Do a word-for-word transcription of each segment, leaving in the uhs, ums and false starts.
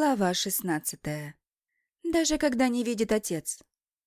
Глава шестнадцатая. Даже когда не видит отец.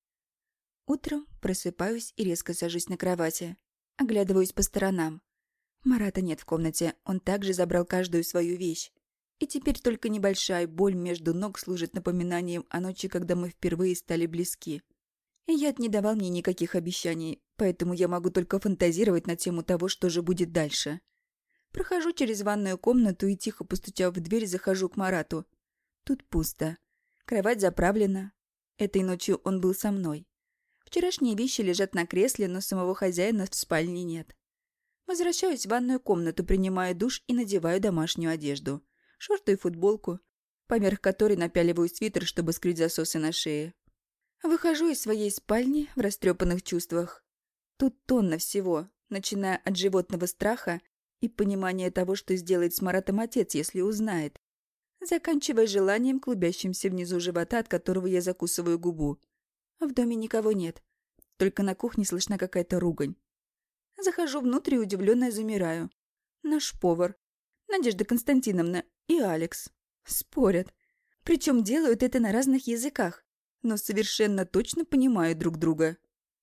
Утром просыпаюсь и резко сажусь на кровати. Оглядываюсь по сторонам. Марата нет в комнате, он также забрал каждую свою вещь. И теперь только небольшая боль между ног служит напоминанием о ночи, когда мы впервые стали близки. И яд не давал мне никаких обещаний, поэтому я могу только фантазировать на тему того, что же будет дальше. Прохожу через ванную комнату и, тихо постучав в дверь, захожу к Марату. Тут пусто. Кровать заправлена. Этой ночью он был со мной. Вчерашние вещи лежат на кресле, но самого хозяина в спальне нет. Возвращаюсь в ванную комнату, принимаю душ и надеваю домашнюю одежду. Шорты и футболку, поверх которой напяливаю свитер, чтобы скрыть засосы на шее. Выхожу из своей спальни в растрепанных чувствах. Тут тонна всего, начиная от животного страха и понимания того, что сделает с Маратом отец, если узнает, заканчивая желанием, клубящимся внизу живота, от которого я закусываю губу. В доме никого нет. Только на кухне слышна какая-то ругань. Захожу внутрь и удивленно замираю. Наш повар, Надежда Константиновна и Алекс спорят. Причем делают это на разных языках, но совершенно точно понимают друг друга.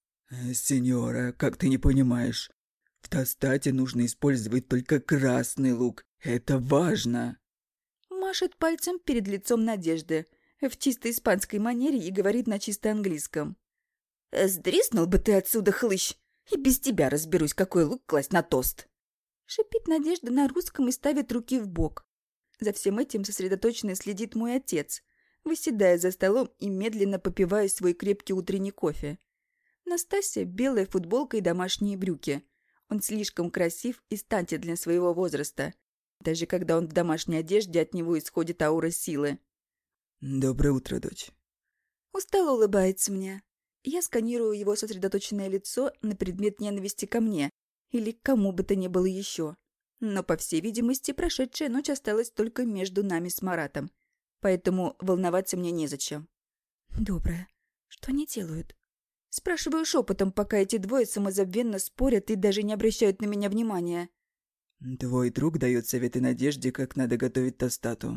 «Сеньора, как ты не понимаешь? В тостате нужно использовать только красный лук. Это важно!» Машет пальцем перед лицом Надежды в чисто испанской манере и говорит на чисто английском. «Сдриснул бы ты отсюда, хлыщ, и без тебя разберусь, какой лук класть на тост!» Шипит Надежда на русском и ставит руки в бок. За всем этим сосредоточенно следит мой отец, выседая за столом и медленно попивая свой крепкий утренний кофе. Настасья — белая футболка и домашние брюки. Он слишком красив и статен для своего возраста. Даже когда он в домашней одежде, от него исходит аура силы. «Доброе утро, дочь». Устало улыбается мне. Я сканирую его сосредоточенное лицо на предмет ненависти ко мне или к кому бы то ни было еще. Но, по всей видимости, прошедшая ночь осталась только между нами с Маратом. Поэтому волноваться мне незачем. «Доброе. Что они делают?» Спрашиваю шепотом, пока эти двое самозабвенно спорят и даже не обращают на меня внимания. «Твой друг дает советы Надежде, как надо готовить тостату».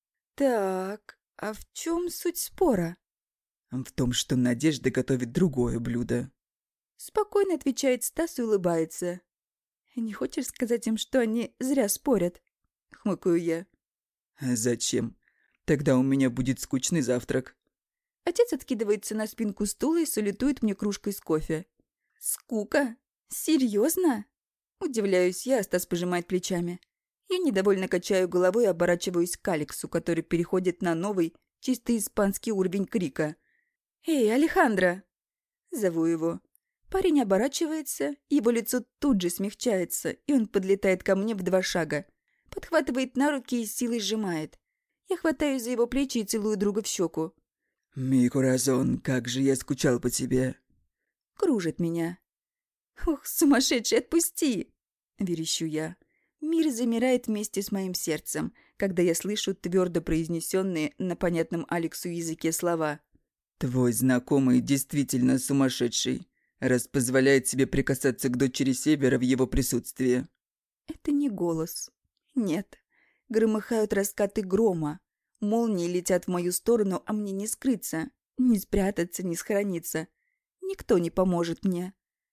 «Так, а в чем суть спора?» «В том, что Надежда готовит другое блюдо». Спокойно отвечает Стас и улыбается. «Не хочешь сказать им, что они зря спорят?» Хмыкаю я. «А зачем? Тогда у меня будет скучный завтрак». Отец откидывается на спинку стула и салютует мне кружкой с кофе. «Скука? Серьезно?» Удивляюсь я, а Стас пожимает плечами. Я недовольно качаю головой и оборачиваюсь к Алексу, который переходит на новый, чисто испанский уровень крика. «Эй, Алехандро!» Зову его. Парень оборачивается, его лицо тут же смягчается, и он подлетает ко мне в два шага. Подхватывает на руки и силой сжимает. Я хватаюсь за его плечи и целую друга в щеку. «Ми куразон, как же я скучал по тебе!» Кружит меня. «Ох, сумасшедший, отпусти!» — верещу я. Мир замирает вместе с моим сердцем, когда я слышу твердо произнесенные на понятном Алексу языке слова. «Твой знакомый действительно сумасшедший, раз позволяет себе прикасаться к дочери Севера в его присутствии». Это не голос. Нет. Громыхают раскаты грома. Молнии летят в мою сторону, а мне не скрыться, не спрятаться, не схорониться. Никто не поможет мне.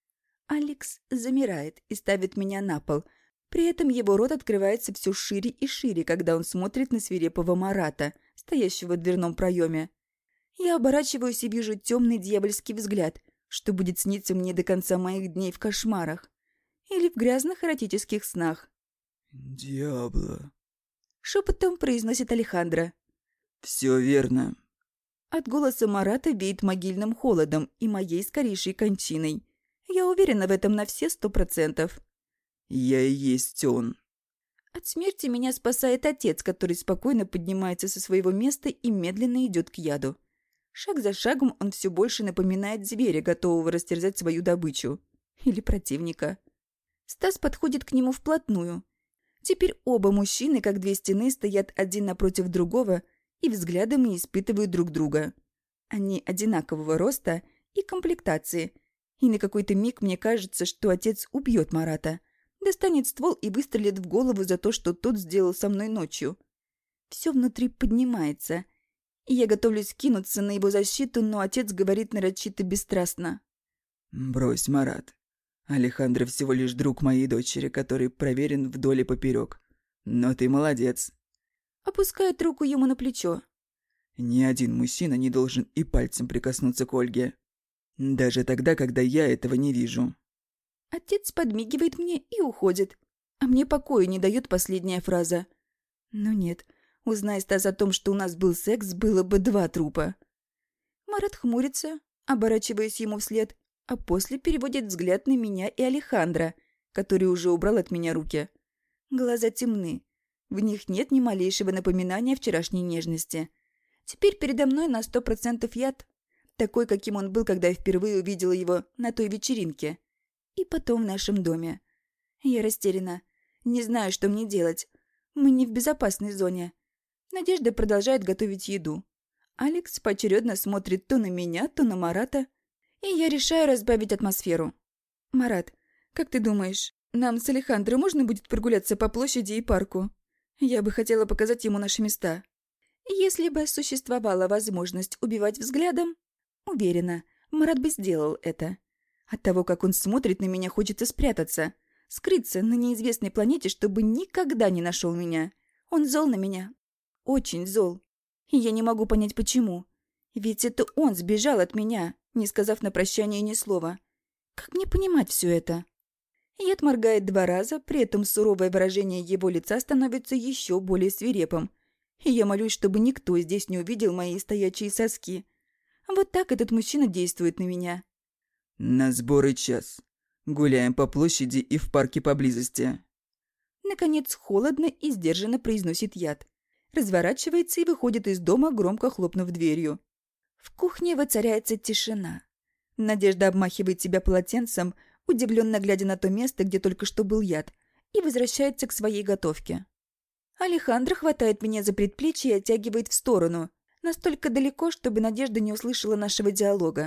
Алекс замирает и ставит меня на пол. При этом его рот открывается все шире и шире, когда он смотрит на свирепого Марата, стоящего в дверном проеме. Я оборачиваюсь и вижу темный дьявольский взгляд, что будет сниться мне до конца моих дней в кошмарах. Или в грязных эротических снах. «Диабло», — шепотом произносит Алехандро. «Все верно». От голоса Марата веет могильным холодом и моей скорейшей кончиной. Я уверена в этом на все сто процентов. «Я и есть он». От смерти меня спасает отец, который спокойно поднимается со своего места и медленно идет к яду. Шаг за шагом он все больше напоминает зверя, готового растерзать свою добычу. Или противника. Стас подходит к нему вплотную. Теперь оба мужчины, как две стены, стоят один напротив другого и взглядами испытывают друг друга. Они одинакового роста и комплектации, и на какой-то миг мне кажется, что отец убьет Марата, достанет ствол и выстрелит в голову за то, что тот сделал со мной ночью. Все внутри поднимается. И я готовлюсь кинуться на его защиту, но отец говорит нарочито бесстрастно. «Брось, Марат. Алехандро всего лишь друг моей дочери, который проверен вдоль и поперек. Но ты молодец». Опускает руку ему на плечо. Ни один мужчина не должен и пальцем прикоснуться к Ольге. Даже тогда, когда я этого не вижу. Отец подмигивает мне и уходит. А мне покоя не дает последняя фраза. Но нет, узнай Стас о том, что у нас был секс, было бы два трупа. Марат хмурится, оборачиваясь ему вслед, а после переводит взгляд на меня и Алехандро, который уже убрал от меня руки. Глаза темны. В них нет ни малейшего напоминания о вчерашней нежности. Теперь передо мной на сто процентов яд. Такой, каким он был, когда я впервые увидела его на той вечеринке. И потом в нашем доме. Я растеряна. Не знаю, что мне делать. Мы не в безопасной зоне. Надежда продолжает готовить еду. Алекс поочередно смотрит то на меня, то на Марата. И я решаю разбавить атмосферу. «Марат, как ты думаешь, нам с Алехандро можно будет прогуляться по площади и парку? Я бы хотела показать ему наши места». Если бы существовала возможность убивать взглядом, уверена, Марат бы сделал это. От того, как он смотрит на меня, хочется спрятаться, скрыться на неизвестной планете, чтобы никогда не нашел меня. Он зол на меня. Очень зол. И я не могу понять, почему. Ведь это он сбежал от меня, не сказав на прощание ни слова. Как мне понимать все это? Яд моргает два раза, при этом суровое выражение его лица становится еще более свирепым. И я молюсь, чтобы никто здесь не увидел мои стоячие соски. Вот так этот мужчина действует на меня. На сборы час. Гуляем по площади и в парке поблизости. Наконец, холодно и сдержанно произносит яд. Разворачивается и выходит из дома, громко хлопнув дверью. В кухне воцаряется тишина. Надежда обмахивает себя полотенцем, удивленно глядя на то место, где только что был яд, и возвращается к своей готовке. Алехандро хватает меня за предплечье и оттягивает в сторону, настолько далеко, чтобы Надежда не услышала нашего диалога.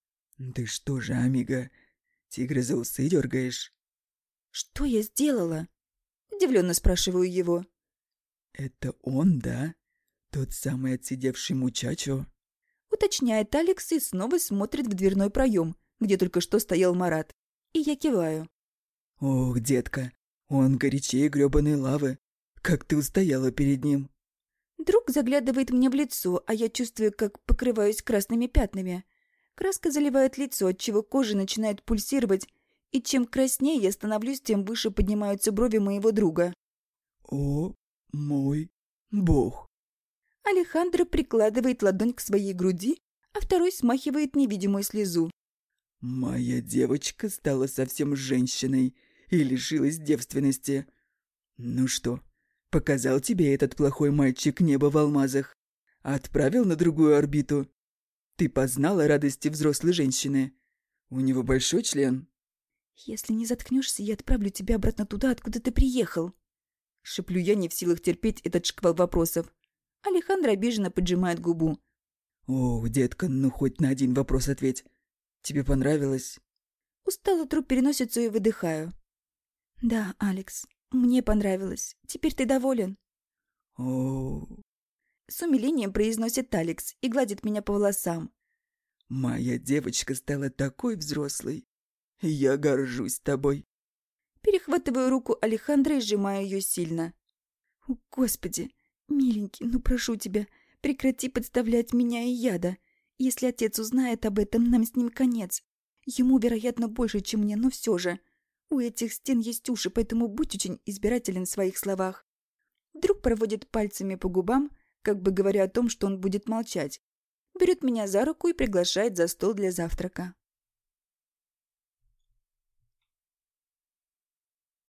«Ты что же, амиго, тигра за усы дергаешь?» «Что я сделала?» – удивленно спрашиваю его. «Это он, да? Тот самый отсидевший мучачо?» Уточняет Алекс и снова смотрит в дверной проем, где только что стоял Марат. И я киваю. «Ох, детка, он горячее грёбаной лавы. Как ты устояла перед ним?» Друг заглядывает мне в лицо, а я чувствую, как покрываюсь красными пятнами. Краска заливает лицо, отчего кожа начинает пульсировать, и чем краснее я становлюсь, тем выше поднимаются брови моего друга. «О, мой бог!» Алехандро прикладывает ладонь к своей груди, а второй смахивает невидимую слезу. «Моя девочка стала совсем женщиной и лишилась девственности. Ну что, показал тебе этот плохой мальчик небо в алмазах? Отправил на другую орбиту? Ты познала радости взрослой женщины? У него большой член?» «Если не заткнешься, я отправлю тебя обратно туда, откуда ты приехал». Шеплю я, не в силах терпеть этот шквал вопросов. Алехандро обиженно поджимает губу. «О, детка, ну хоть на один вопрос ответь. Тебе понравилось?» Устало тру переносицу и выдыхаю. «Да, Алекс, мне понравилось. Теперь ты доволен?» «О...» С умилением произносит Алекс и гладит меня по волосам. «Моя девочка стала такой взрослой. Я горжусь тобой». Перехватываю руку Алехандро и сжимаю ее сильно. «О, Господи, миленький, ну прошу тебя, прекрати подставлять меня и яда. Если отец узнает об этом, нам с ним конец. Ему, вероятно, больше, чем мне, но все же. У этих стен есть уши, поэтому будь очень избирателен в своих словах». Друг проводит пальцами по губам, как бы говоря о том, что он будет молчать. Берет меня за руку и приглашает за стол для завтрака.